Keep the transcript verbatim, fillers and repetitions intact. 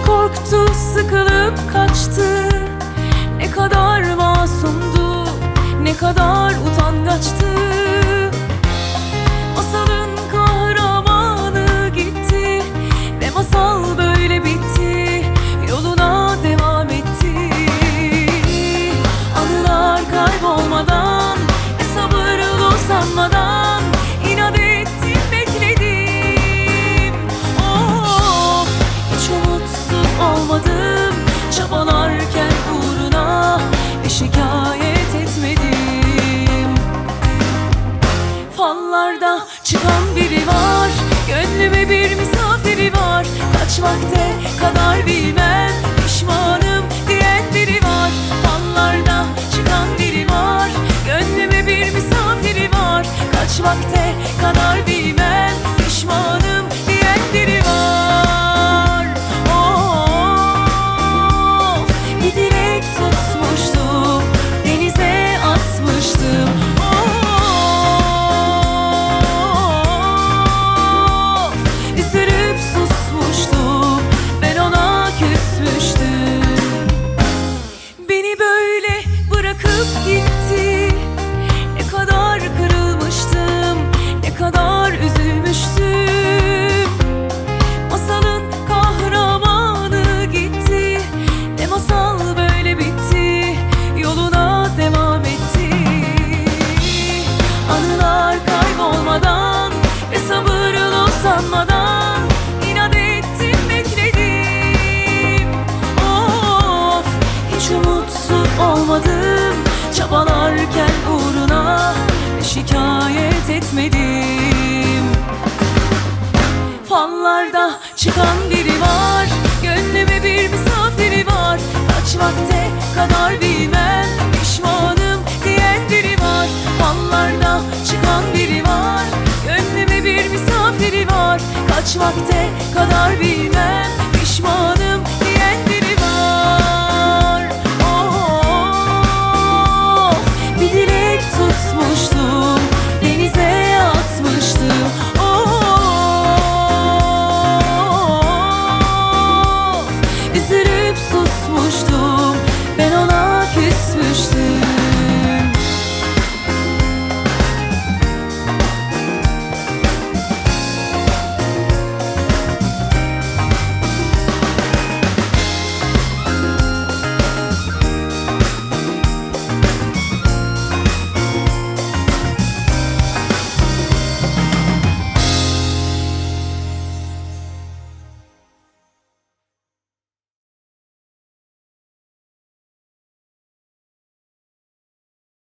korktu, sıkılıp kaçtı. Ne kadar masumdu, ne kadar utangaçtı. Masalın kahramanı gitti ve masal böyle bitti, yoluna devam etti. Anılar kaybolmadan, e sabırlı sanmadan inat ettim, bekledim. Of, hiç umutsuz olmadım çabalarken uğruna, ve şikayet etmedim. Fallarda çıkan biri var, gönlüme bir misafiri var. Kaç vakte kadar bilmem, pişmanım diyen biri var. Fallarda çıkan biri var, gönlüme bir misafiri var. Kaç vakte kadar bilmem, pişmanım diyen biri var. Of, bir dilek tutmuştum, denize atmıştım. Of, üzülüp susmuştum, ben ona küsmüştüm. Beni böyle bırakıp gitti, ne kadar kırılmıştım, ne kadar üzülmüştüm. Masalın kahramanı gitti ve masal böyle bitti, yoluna devam etti. Anılar kaybolmadan ve sabırlı sanmadan inat ettim, bekledim. Of, hiç umutsuz olmadım çabalarken uğruna, ve şikayet etmedim. Fallarda çıkan biri var, gönlüme bir misafiri var. Kaç vakte kadar bilmem, pişmanım diyen biri var. Fallarda çıkan biri var, gönlüme bir misafiri var. Kaç vakte kadar bilmem,